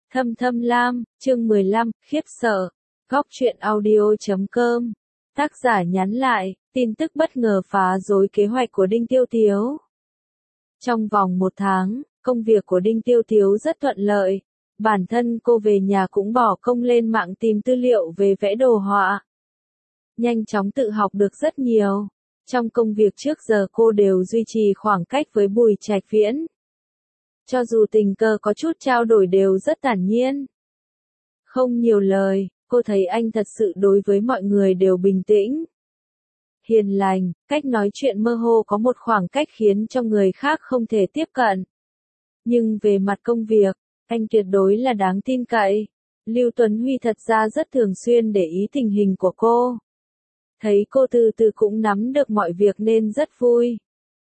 Thâm Thâm Lam, chương 15, khiếp sợ. Góc truyện audio.com. Tác giả nhắn lại, tin tức bất ngờ phá rối kế hoạch của Đinh Tiêu Tiếu. Trong vòng 1 tháng, công việc của Đinh Tiêu Tiếu rất thuận lợi. Bản thân cô về nhà cũng bỏ công lên mạng tìm tư liệu về vẽ đồ họa. Nhanh chóng tự học được rất nhiều. Trong công việc trước giờ cô đều duy trì khoảng cách với Bùi Trạch Viễn. Cho dù tình cờ có chút trao đổi đều rất thản nhiên. Không nhiều lời, cô thấy anh thật sự đối với mọi người đều bình tĩnh. Hiền lành, cách nói chuyện mơ hồ có một khoảng cách khiến cho người khác không thể tiếp cận. Nhưng về mặt công việc, anh tuyệt đối là đáng tin cậy. Lưu Tuấn Huy thật ra rất thường xuyên để ý tình hình của cô. Thấy cô từ từ cũng nắm được mọi việc nên rất vui.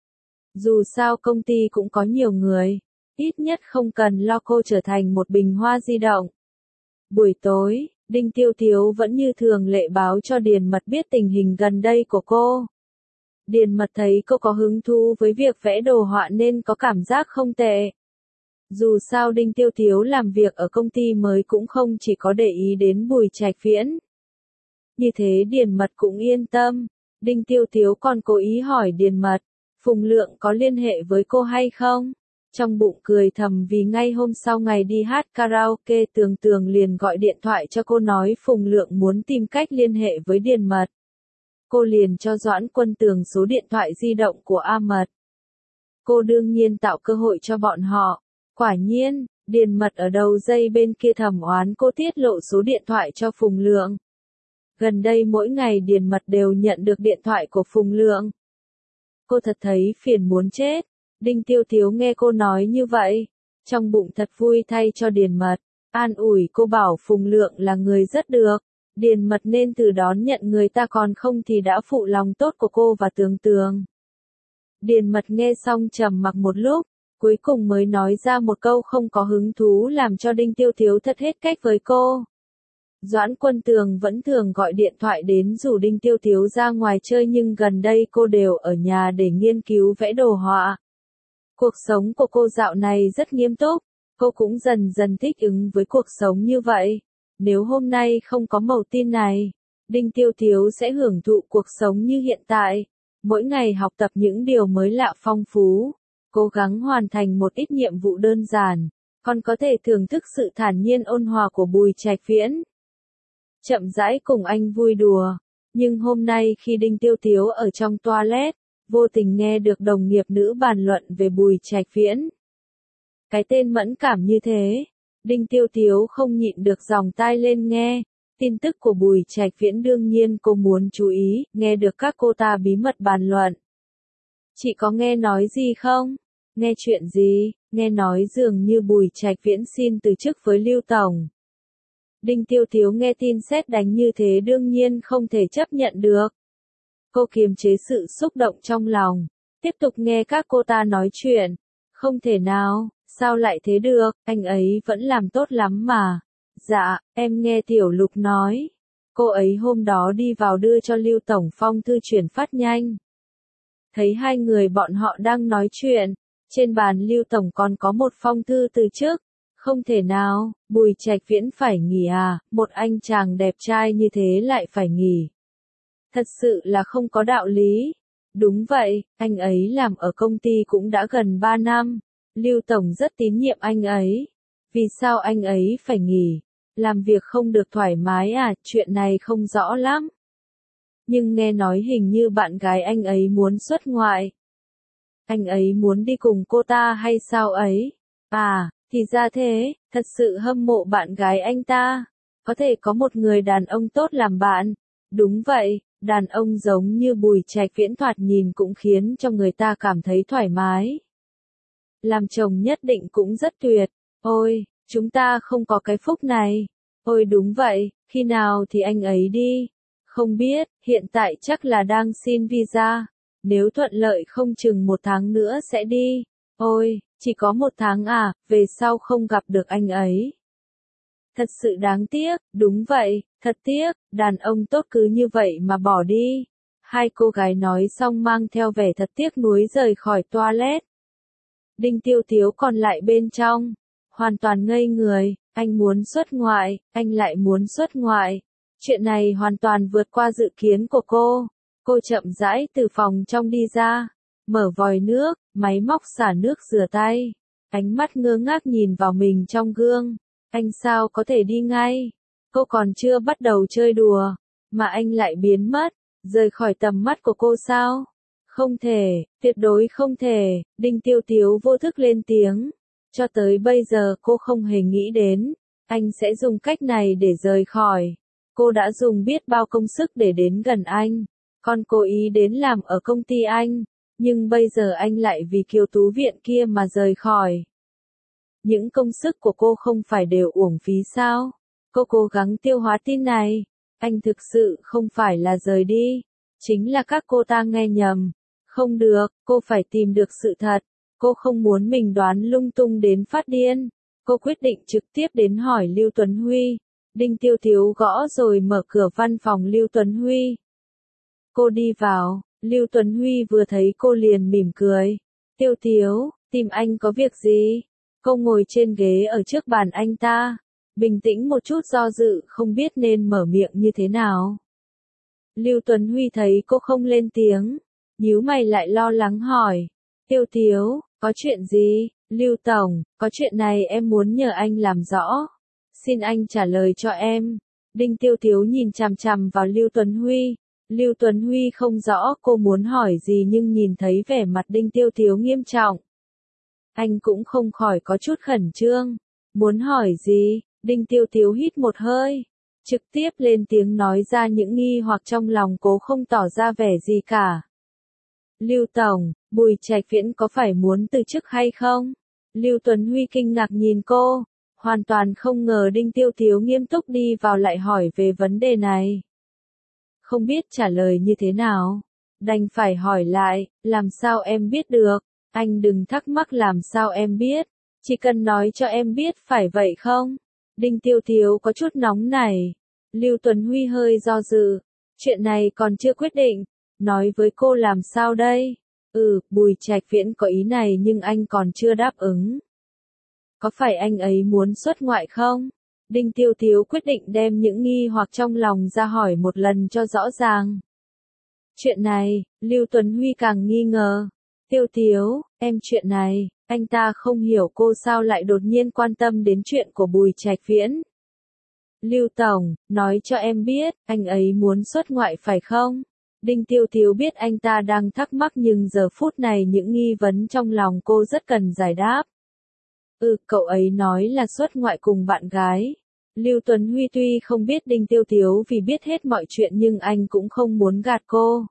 Dù sao công ty cũng có nhiều người, ít nhất không cần lo cô trở thành một bình hoa di động. Buổi tối, Đinh Tiêu Tiếu vẫn như thường lệ báo cho Điền Mật biết tình hình gần đây của cô. Điền Mật thấy cô có hứng thú với việc vẽ đồ họa nên có cảm giác không tệ. Dù sao Đinh Tiêu Tiếu làm việc ở công ty mới cũng không chỉ có để ý đến Bùi Trạch Viễn. Như thế Điền Mật cũng yên tâm. Đinh Tiêu Tiếu còn cố ý hỏi Điền Mật, Phùng Lượng có liên hệ với cô hay không? Trong bụng cười thầm vì ngay hôm sau ngày đi hát karaoke Tường Tường liền gọi điện thoại cho cô nói Phùng Lượng muốn tìm cách liên hệ với Điền Mật. Cô liền cho Doãn Quân Tường số điện thoại di động của A Mật. Cô đương nhiên tạo cơ hội cho bọn họ. Quả nhiên, Điền Mật ở đầu dây bên kia thầm oán cô tiết lộ số điện thoại cho Phùng Lượng. Gần đây mỗi ngày Điền Mật đều nhận được điện thoại của Phùng Lượng. Cô thật thấy phiền muốn chết. Đinh Tiêu Tiếu nghe cô nói như vậy, trong bụng thật vui thay cho Điền Mật, an ủi cô bảo Phùng Lượng là người rất được, Điền Mật nên từ đón nhận người ta còn không thì đã phụ lòng tốt của cô và Tường Tường. Điền Mật nghe xong trầm mặc một lúc, cuối cùng mới nói ra một câu không có hứng thú làm cho Đinh Tiêu Tiếu thật hết cách với cô. Doãn Quân Tường vẫn thường gọi điện thoại đến rủ Đinh Tiêu Tiếu ra ngoài chơi nhưng gần đây cô đều ở nhà để nghiên cứu vẽ đồ họa. Cuộc sống của cô dạo này rất nghiêm túc, cô cũng dần dần thích ứng với cuộc sống như vậy. Nếu hôm nay không có mẩu tin này, Đinh Tiêu Tiếu sẽ hưởng thụ cuộc sống như hiện tại. Mỗi ngày học tập những điều mới lạ phong phú, cố gắng hoàn thành một ít nhiệm vụ đơn giản, còn có thể thưởng thức sự thản nhiên ôn hòa của Bùi Trạch Viễn. Chậm rãi cùng anh vui đùa, nhưng hôm nay khi Đinh Tiêu Tiếu ở trong toilet, vô tình nghe được đồng nghiệp nữ bàn luận về Bùi Trạch Viễn. Cái tên mẫn cảm như thế, Đinh Tiêu Tiếu không nhịn được dòng tai lên nghe, tin tức của Bùi Trạch Viễn đương nhiên cô muốn chú ý, nghe được các cô ta bí mật bàn luận. Chị có nghe nói gì không? Nghe chuyện gì? Nghe nói dường như Bùi Trạch Viễn xin từ chức với Lưu Tổng. Đinh Tiêu Tiếu nghe tin sét đánh như thế đương nhiên không thể chấp nhận được. Cô kiềm chế sự xúc động trong lòng, tiếp tục nghe các cô ta nói chuyện. Không thể nào, sao lại thế được, anh ấy vẫn làm tốt lắm mà. Dạ, em nghe Tiểu Lục nói. Cô ấy hôm đó đi vào đưa cho Lưu Tổng phong thư chuyển phát nhanh. Thấy hai người bọn họ đang nói chuyện, trên bàn Lưu Tổng còn có một phong thư từ chức. Không thể nào, Bùi Trạch Viễn phải nghỉ à, một anh chàng đẹp trai như thế lại phải nghỉ. Thật sự là không có đạo lý. Đúng vậy, anh ấy làm ở công ty cũng đã gần 3 năm. Lưu Tổng rất tín nhiệm anh ấy. Vì sao anh ấy phải nghỉ? Làm việc không được thoải mái à, chuyện này không rõ lắm. Nhưng nghe nói hình như bạn gái anh ấy muốn xuất ngoại. Anh ấy muốn đi cùng cô ta hay sao ấy? À, thì ra thế, thật sự hâm mộ bạn gái anh ta. Có thể có một người đàn ông tốt làm bạn. Đúng vậy, đàn ông giống như Bùi Trạch Viễn thoạt nhìn cũng khiến cho người ta cảm thấy thoải mái. Làm chồng nhất định cũng rất tuyệt. Ôi, chúng ta không có cái phúc này. Ôi đúng vậy, khi nào thì anh ấy đi? Không biết, hiện tại chắc là đang xin visa. Nếu thuận lợi không chừng 1 tháng nữa sẽ đi. Ôi, chỉ có 1 tháng à, về sau không gặp được anh ấy. Thật sự đáng tiếc, đúng vậy, thật tiếc, đàn ông tốt cứ như vậy mà bỏ đi. Hai cô gái nói xong mang theo vẻ thật tiếc nuối rời khỏi toilet. Đinh Tiêu Tiếu còn lại bên trong, hoàn toàn ngây người, Anh muốn xuất ngoại, anh lại muốn xuất ngoại. Chuyện này hoàn toàn vượt qua dự kiến của cô. Cô chậm rãi từ phòng trong đi ra, mở vòi nước, máy móc xả nước rửa tay. Ánh mắt ngơ ngác nhìn vào mình trong gương. Anh sao có thể đi ngay? Cô còn chưa bắt đầu chơi đùa, mà anh lại biến mất, rời khỏi tầm mắt của cô sao? Không thể, tuyệt đối không thể, Đinh Tiêu Tiếu vô thức lên tiếng. Cho tới bây giờ cô không hề nghĩ đến, anh sẽ dùng cách này để rời khỏi. Cô đã dùng biết bao công sức để đến gần anh, còn cố ý đến làm ở công ty anh, nhưng bây giờ anh lại vì Kiều Tú Viện kia mà rời khỏi. Những công sức của cô không phải đều uổng phí sao? Cô cố gắng tiêu hóa tin này. Anh thực sự không phải là rời đi, chính là các cô ta nghe nhầm. Không được, cô phải tìm được sự thật. Cô không muốn mình đoán lung tung đến phát điên. Cô quyết định trực tiếp đến hỏi Lưu Tuấn Huy. Đinh Tiêu Tiếu gõ rồi mở cửa văn phòng Lưu Tuấn Huy. Cô đi vào, Lưu Tuấn Huy vừa thấy cô liền mỉm cười. Tiêu Tiếu, tìm anh có việc gì? Cô ngồi trên ghế ở trước bàn anh ta, bình tĩnh một chút do dự không biết nên mở miệng như thế nào. Lưu Tuấn Huy thấy cô không lên tiếng, nhíu mày lại lo lắng hỏi. Tiêu Tiếu, có chuyện gì? Lưu Tổng, có chuyện này em muốn nhờ anh làm rõ. Xin anh trả lời cho em. Đinh Tiêu Tiếu nhìn chằm chằm vào Lưu Tuấn Huy. Lưu Tuấn Huy không rõ cô muốn hỏi gì nhưng nhìn thấy vẻ mặt Đinh Tiêu Tiếu nghiêm trọng. Anh cũng không khỏi có chút khẩn trương. Muốn hỏi gì? Đinh Tiêu Tiếu hít một hơi, trực tiếp lên tiếng nói ra những nghi hoặc trong lòng cố không tỏ ra vẻ gì cả. Lưu Tổng, Bùi Trạch Viễn có phải muốn từ chức hay không? Lưu Tuấn Huy kinh ngạc nhìn cô, hoàn toàn không ngờ Đinh Tiêu Tiếu nghiêm túc đi vào lại hỏi về vấn đề này. Không biết trả lời như thế nào, đành phải hỏi lại, làm sao em biết được? Anh đừng thắc mắc làm sao em biết, chỉ cần nói cho em biết phải vậy không? Đinh Tiêu Tiếu có chút nóng nảy. Lưu Tuấn Huy hơi do dự. Chuyện này còn chưa quyết định. Nói với cô làm sao đây? Bùi Trạch Viễn có ý này nhưng anh còn chưa đáp ứng. Có phải anh ấy muốn xuất ngoại không? Đinh Tiêu Tiếu quyết định đem những nghi hoặc trong lòng ra hỏi một lần cho rõ ràng. Chuyện này, Lưu Tuấn Huy càng nghi ngờ. Tiêu Tiếu, em chuyện này, anh ta không hiểu cô sao lại đột nhiên quan tâm đến chuyện của Bùi Trạch Viễn. Lưu Tổng, nói cho em biết, anh ấy muốn xuất ngoại phải không? Đinh Tiêu Tiếu biết anh ta đang thắc mắc nhưng giờ phút này những nghi vấn trong lòng cô rất cần giải đáp. Cậu ấy nói là xuất ngoại cùng bạn gái. Lưu Tuấn Huy tuy không biết Đinh Tiêu Tiếu vì biết hết mọi chuyện nhưng anh cũng không muốn gạt cô.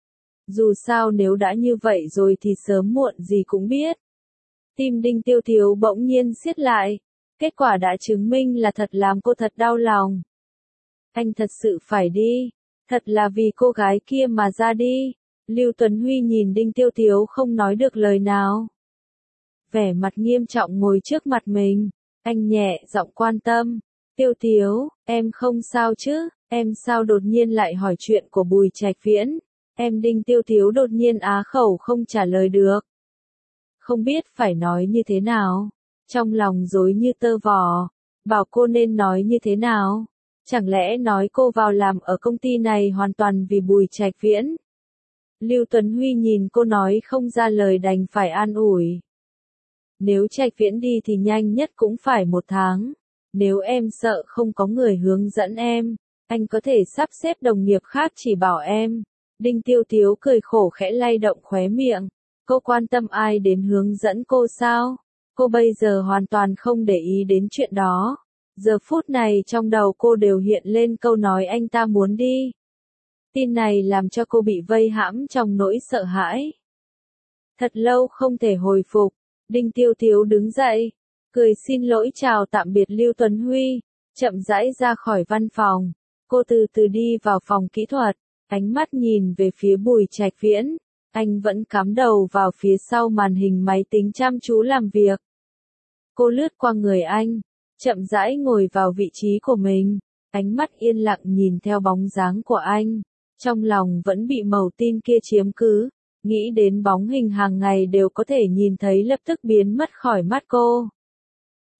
Dù sao nếu đã như vậy rồi thì sớm muộn gì cũng biết. Tim Đinh Tiêu Tiếu bỗng nhiên siết lại. Kết quả đã chứng minh là thật làm cô thật đau lòng. Anh thật sự phải đi. Thật là vì cô gái kia mà ra đi. Lưu Tuấn Huy nhìn Đinh Tiêu Tiếu không nói được lời nào. Vẻ mặt nghiêm trọng ngồi trước mặt mình. Anh nhẹ giọng quan tâm. Tiêu Tiếu, em không sao chứ? Em sao đột nhiên lại hỏi chuyện của Bùi Trạch Viễn? Em Đinh Tiêu Tiếu đột nhiên á khẩu không trả lời được. Không biết phải nói như thế nào. Trong lòng rối như tơ vò. Bảo cô nên nói như thế nào? Chẳng lẽ nói cô vào làm ở công ty này hoàn toàn vì Bùi Trạch Viễn? Lưu Tuấn Huy nhìn cô nói không ra lời đành phải an ủi. Nếu Trạch Viễn đi thì nhanh nhất cũng phải 1 tháng. Nếu em sợ không có người hướng dẫn em, anh có thể sắp xếp đồng nghiệp khác chỉ bảo em. Đinh Tiêu Tiếu cười khổ khẽ lay động khóe miệng. Cô quan tâm ai đến hướng dẫn cô sao? Cô bây giờ hoàn toàn không để ý đến chuyện đó. Giờ phút này trong đầu cô đều hiện lên câu nói anh ta muốn đi. Tin này làm cho cô bị vây hãm trong nỗi sợ hãi. Thật lâu không thể hồi phục. Đinh Tiêu Tiếu đứng dậy, cười xin lỗi chào tạm biệt Lưu Tuấn Huy, chậm rãi ra khỏi văn phòng. Cô từ từ đi vào phòng kỹ thuật, ánh mắt nhìn về phía Bùi Trạch Viễn. Anh vẫn cắm đầu vào phía sau màn hình máy tính chăm chú làm việc. Cô lướt qua người anh, chậm rãi ngồi vào vị trí của mình, ánh mắt yên lặng nhìn theo bóng dáng của anh. Trong lòng vẫn bị mẩu tin kia chiếm cứ, nghĩ đến bóng hình hàng ngày đều có thể nhìn thấy lập tức biến mất khỏi mắt cô.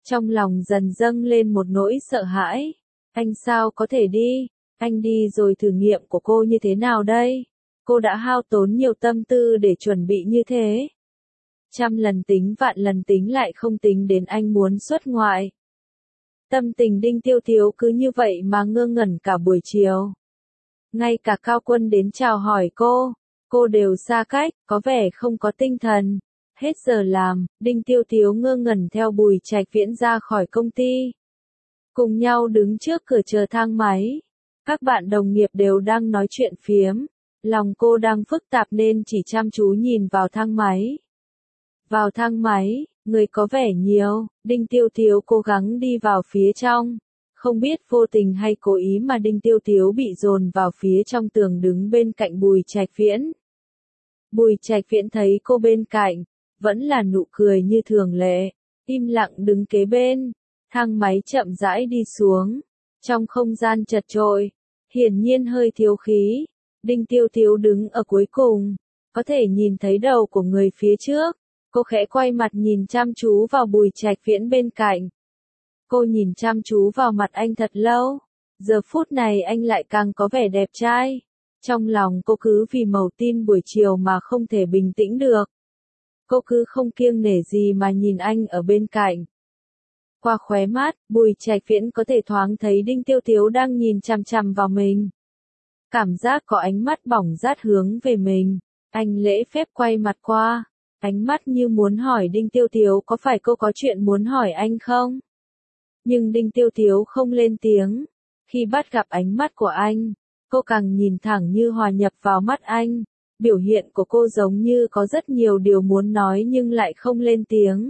Trong lòng dần dâng lên một nỗi sợ hãi. Anh sao có thể đi? Anh đi rồi thử nghiệm của cô như thế nào đây? Cô đã hao tốn nhiều tâm tư để chuẩn bị như thế. Trăm lần tính vạn lần tính lại không tính đến anh muốn xuất ngoại. Tâm tình Đinh Tiêu Tiếu cứ như vậy mà ngơ ngẩn cả buổi chiều. Ngay cả Cao Quân đến chào hỏi cô đều xa cách, có vẻ không có tinh thần. Hết giờ làm, Đinh Tiêu Tiếu ngơ ngẩn theo Bùi Trạch Viễn ra khỏi công ty. Cùng nhau đứng trước cửa chờ thang máy. Các bạn đồng nghiệp đều đang nói chuyện phiếm. Lòng cô đang phức tạp nên chỉ chăm chú nhìn vào thang máy. Vào thang máy, người có vẻ nhiều, Đinh Tiêu Tiếu cố gắng đi vào phía trong. Không biết vô tình hay cố ý mà Đinh Tiêu Tiếu bị dồn vào phía trong tường đứng bên cạnh Bùi Trạch Viễn. Bùi Trạch Viễn thấy cô bên cạnh, vẫn là nụ cười như thường lệ, im lặng đứng kế bên. Thang máy chậm rãi đi xuống. Trong không gian chật chội, hiển nhiên hơi thiếu khí. Đinh Tiêu Tiếu đứng ở cuối cùng, có thể nhìn thấy đầu của người phía trước. Cô khẽ quay mặt nhìn chăm chú vào Bùi Trạch Viễn bên cạnh. Cô nhìn chăm chú vào mặt anh thật lâu. Giờ phút này anh lại càng có vẻ đẹp trai. Trong lòng cô cứ vì màu tin buổi chiều mà không thể bình tĩnh được. Cô cứ không kiêng nể gì mà nhìn anh ở bên cạnh. Qua khóe mắt, Bùi Trạch Viễn có thể thoáng thấy Đinh Tiêu Tiếu đang nhìn chằm chằm vào mình. Cảm giác có ánh mắt bỏng rát hướng về mình. Anh lễ phép quay mặt qua. Ánh mắt như muốn hỏi Đinh Tiêu Tiếu có phải cô có chuyện muốn hỏi anh không? Nhưng Đinh Tiêu Tiếu không lên tiếng. Khi bắt gặp ánh mắt của anh, cô càng nhìn thẳng như hòa nhập vào mắt anh. Biểu hiện của cô giống như có rất nhiều điều muốn nói nhưng lại không lên tiếng.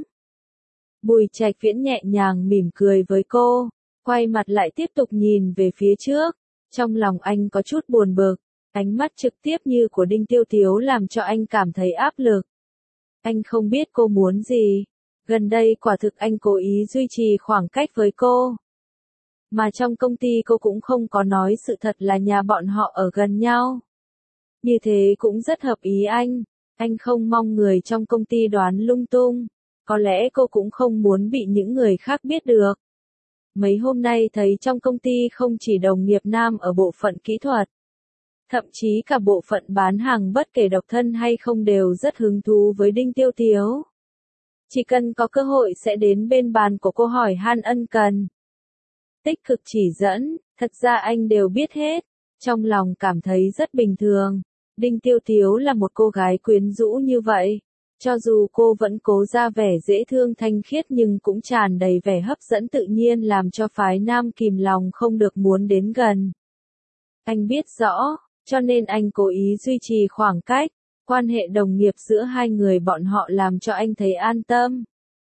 Bùi Trạch Viễn nhẹ nhàng mỉm cười với cô, quay mặt lại tiếp tục nhìn về phía trước. Trong lòng anh có chút buồn bực, ánh mắt trực tiếp như của Đinh Tiêu Tiếu làm cho anh cảm thấy áp lực. Anh không biết cô muốn gì. Gần đây quả thực anh cố ý duy trì khoảng cách với cô. Mà trong công ty cô cũng không có nói sự thật là nhà bọn họ ở gần nhau. Như thế cũng rất hợp ý anh. Anh không mong người trong công ty đoán lung tung. Có lẽ cô cũng không muốn bị những người khác biết được. Mấy hôm nay thấy trong công ty không chỉ đồng nghiệp nam ở bộ phận kỹ thuật. Thậm chí cả bộ phận bán hàng bất kể độc thân hay không đều rất hứng thú với Đinh Tiêu Tiếu. Chỉ cần có cơ hội sẽ đến bên bàn của cô hỏi han ân cần. Tích cực chỉ dẫn, thật ra anh đều biết hết. Trong lòng cảm thấy rất bình thường. Đinh Tiêu Tiếu là một cô gái quyến rũ như vậy. Cho dù cô vẫn cố ra vẻ dễ thương thanh khiết nhưng cũng tràn đầy vẻ hấp dẫn tự nhiên làm cho phái nam kìm lòng không được muốn đến gần. Anh biết rõ, cho nên anh cố ý duy trì khoảng cách. Quan hệ đồng nghiệp giữa hai người bọn họ làm cho anh thấy an tâm.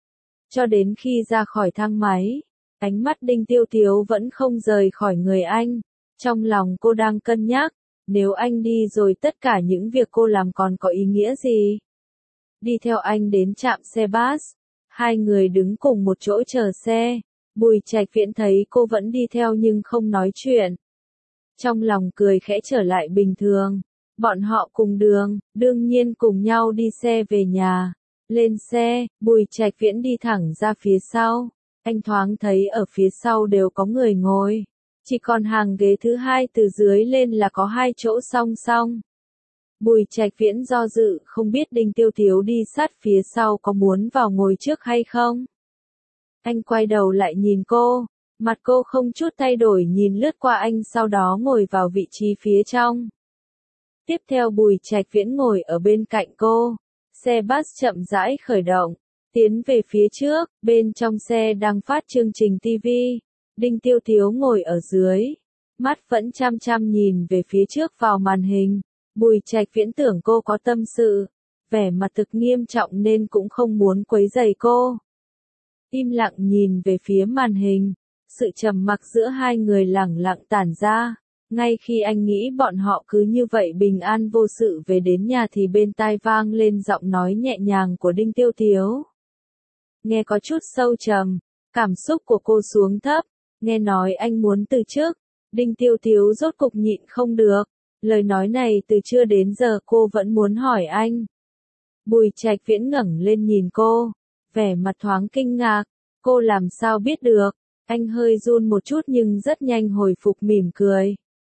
Cho đến khi ra khỏi thang máy, ánh mắt Đinh Tiêu Tiếu vẫn không rời khỏi người anh. Trong lòng cô đang cân nhắc, nếu anh đi rồi tất cả những việc cô làm còn có ý nghĩa gì? Đi theo anh đến trạm xe bus. Hai người đứng cùng một chỗ chờ xe. Bùi Trạch Viễn thấy cô vẫn đi theo nhưng không nói chuyện. Trong lòng cười khẽ trở lại bình thường. Bọn họ cùng đường, đương nhiên cùng nhau đi xe về nhà. Lên xe, Bùi Trạch Viễn đi thẳng ra phía sau. Anh thoáng thấy ở phía sau đều có người ngồi. Chỉ còn hàng ghế thứ hai từ dưới lên là có hai chỗ song song. Bùi Trạch Viễn do dự không biết Đinh Tiêu Tiếu đi sát phía sau có muốn vào ngồi trước hay không. Anh quay đầu lại nhìn cô. Mặt cô không chút thay đổi nhìn lướt qua anh sau đó ngồi vào vị trí phía trong. Tiếp theo Bùi Trạch Viễn ngồi ở bên cạnh cô. Xe bus chậm rãi khởi động, tiến về phía trước, bên trong xe đang phát chương trình TV. Đinh Tiêu Tiếu ngồi ở dưới, mắt vẫn chăm chăm nhìn về phía trước vào màn hình. Bùi Trạch Viễn tưởng cô có tâm sự, vẻ mặt thực nghiêm trọng nên cũng không muốn quấy rầy cô. Im lặng nhìn về phía màn hình, sự trầm mặc giữa hai người lẳng lặng tản ra. Ngay khi anh nghĩ bọn họ cứ như vậy bình an vô sự về đến nhà thì bên tai vang lên giọng nói nhẹ nhàng của Đinh Tiêu Tiếu. Nghe có chút sâu trầm, cảm xúc của cô xuống thấp, nghe nói anh muốn từ chức. Đinh Tiêu Tiếu rốt cục nhịn không được, lời nói này từ trưa đến giờ cô vẫn muốn hỏi anh. Bùi Trạch Viễn ngẩng lên nhìn cô, vẻ mặt thoáng kinh ngạc, Cô làm sao biết được? Anh hơi run một chút nhưng rất nhanh hồi phục mỉm cười.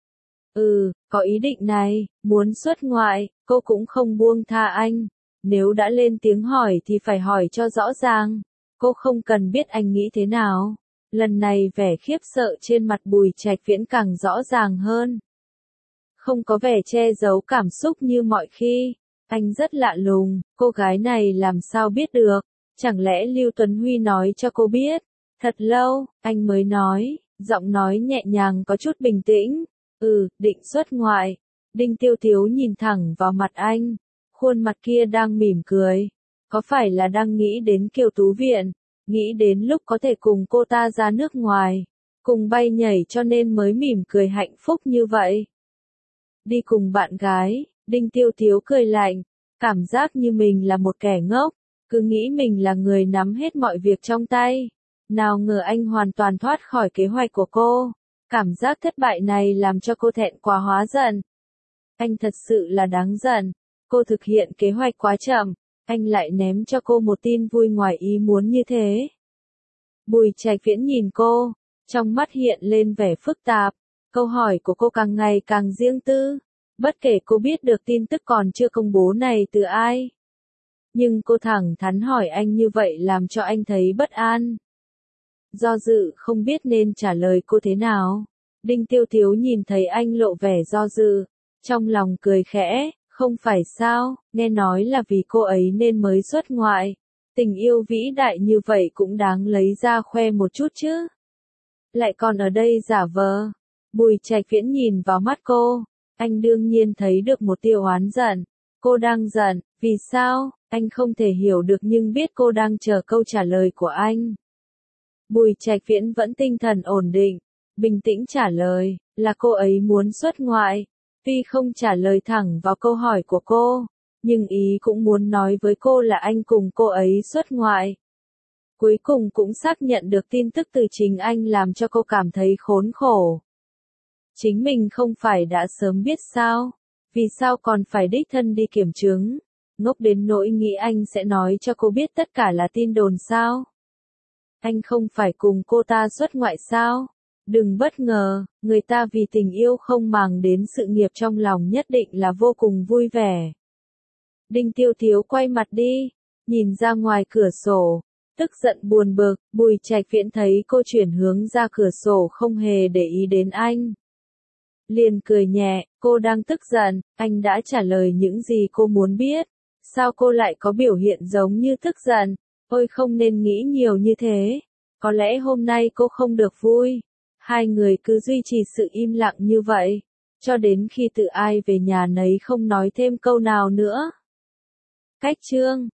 Có ý định này, muốn xuất ngoại, cô cũng không buông tha anh. Nếu đã lên tiếng hỏi thì phải hỏi cho rõ ràng. Cô không cần biết anh nghĩ thế nào. Lần này vẻ khiếp sợ trên mặt Bùi Trạch Viễn càng rõ ràng hơn. Không có vẻ che giấu cảm xúc như mọi khi. Anh rất lạ lùng, cô gái này làm sao biết được. Chẳng lẽ Lưu Tuấn Huy nói cho cô biết? Thật lâu, anh mới nói, giọng nói nhẹ nhàng có chút bình tĩnh. Định xuất ngoại. Đinh Tiêu Tiếu nhìn thẳng vào mặt anh. Khuôn mặt kia đang mỉm cười. Có phải là đang nghĩ đến Kiều Tú Viện? Nghĩ đến lúc có thể cùng cô ta ra nước ngoài. Cùng bay nhảy cho nên mới mỉm cười hạnh phúc như vậy. Đi cùng bạn gái, Đinh Tiêu Tiếu cười lạnh. Cảm giác như mình là một kẻ ngốc. Cứ nghĩ mình là người nắm hết mọi việc trong tay. Nào ngờ anh hoàn toàn thoát khỏi kế hoạch của cô. Cảm giác thất bại này làm cho cô thẹn quá hóa giận. Anh thật sự là đáng giận. Cô thực hiện kế hoạch quá chậm. Anh lại ném cho cô một tin vui ngoài ý muốn như thế. Bùi Trạch Viễn nhìn cô. Trong mắt hiện lên vẻ phức tạp. Câu hỏi của cô càng ngày càng riêng tư. Bất kể cô biết được tin tức còn chưa công bố này từ ai. Nhưng cô thẳng thắn hỏi anh như vậy làm cho anh thấy bất an. Do dự không biết nên trả lời cô thế nào. Đinh Tiêu Tiếu nhìn thấy anh lộ vẻ do dự. Trong lòng cười khẽ, không phải sao, nghe nói là vì cô ấy nên mới xuất ngoại. Tình yêu vĩ đại như vậy cũng đáng lấy ra khoe một chút chứ. Lại còn ở đây giả vờ. Bùi Trạch Viễn nhìn vào mắt cô. Anh đương nhiên thấy được một tia oán giận. Cô đang giận, vì sao? Anh không thể hiểu được nhưng biết cô đang chờ câu trả lời của anh. Bùi Trạch Viễn vẫn tinh thần ổn định, bình tĩnh trả lời, là cô ấy muốn xuất ngoại. Tuy không trả lời thẳng vào câu hỏi của cô, nhưng ý cũng muốn nói với cô là anh cùng cô ấy xuất ngoại. Cuối cùng cũng xác nhận được tin tức từ chính anh làm cho cô cảm thấy khốn khổ. Chính mình không phải đã sớm biết sao? Vì sao còn phải đích thân đi kiểm chứng? Ngốc đến nỗi nghĩ anh sẽ nói cho cô biết tất cả là tin đồn sao? Anh không phải cùng cô ta xuất ngoại sao? Đừng bất ngờ, người ta vì tình yêu không màng đến sự nghiệp trong lòng nhất định là vô cùng vui vẻ. Đinh Tiêu Tiếu quay mặt đi, nhìn ra ngoài cửa sổ, tức giận buồn bực. Bùi Trạch Viễn thấy cô chuyển hướng ra cửa sổ không hề để ý đến anh. Liền cười nhẹ, cô đang tức giận, anh đã trả lời những gì cô muốn biết. Sao cô lại có biểu hiện giống như tức giận? Ôi không nên nghĩ nhiều như thế. Có lẽ hôm nay cô không được vui. Hai người cứ duy trì sự im lặng như vậy. Cho đến khi tự ai về nhà nấy không nói thêm câu nào nữa. Cách chương